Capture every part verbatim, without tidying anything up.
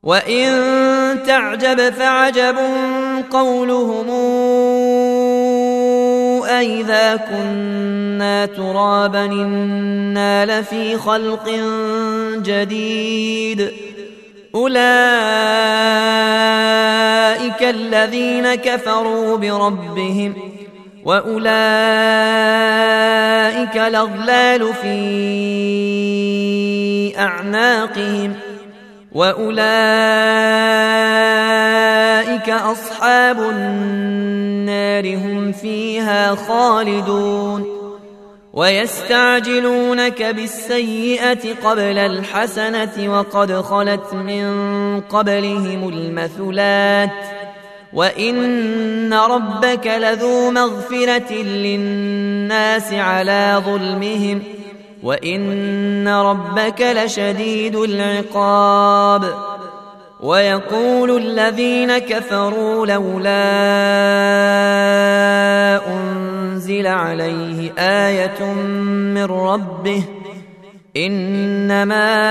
وإن تعجب فعجب قولهم أئذا كنا ترابا إنا لفي خلق جديد أولئك الذين كفروا بربهم وأولئك الأغلال في أعناقهم وأولئك أصحاب النار هم فيها خالدون ويستعجلونك بالسيئة قبل الحسنة وقد خلت من قبلهم المثلات وإن ربك لذو مغفرة للناس على ظلمهم وإن ربك لشديد العقاب ويقول الذين كفروا لولا أنزل عليه آية من ربه إنما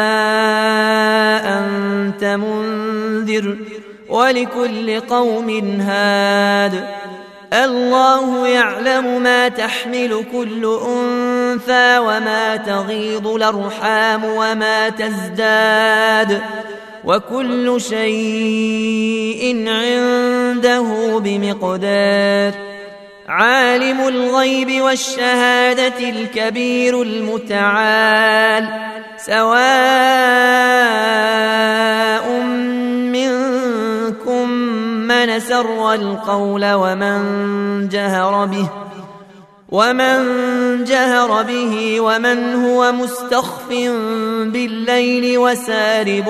أنت منذر ولكل قوم هاد الله يعلم ما تحمل كل أنثى وما تغيض الأرحام وما تزداد وكل شيء عنده بمقدار عالم الغيب والشهادة الكبير المتعال سواء منكم من سر القول ومن جهر به ومن جهر به ومن هو مستخف بالليل وسارب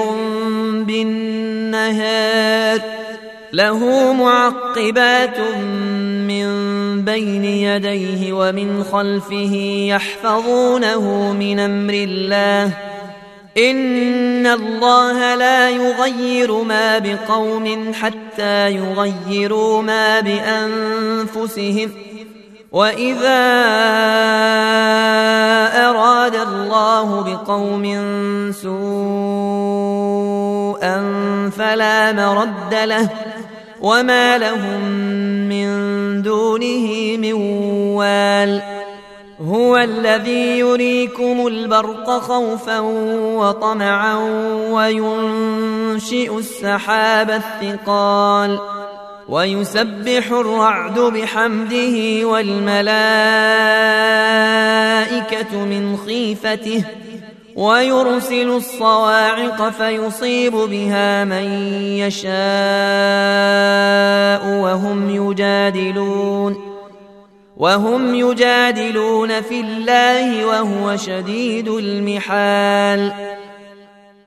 بالنهار له معقبات من بين يديه ومن خلفه يحفظونه من أمر الله إن الله لا يغير ما بقوم حتى يغيروا ما بأنفسهم وإذا أراد الله بقوم سوءا فلا مرد له وما لهم من دونه من وال هو الذي يريكم البرق خوفا وطمعا وينشئ السحاب الثقال ويسبح الرعد بحمده والملائكة من خيفته ويرسل الصواعق فيصيب بها من يشاء وهم يجادلون وهم يجادلون في الله وهو شديد المحال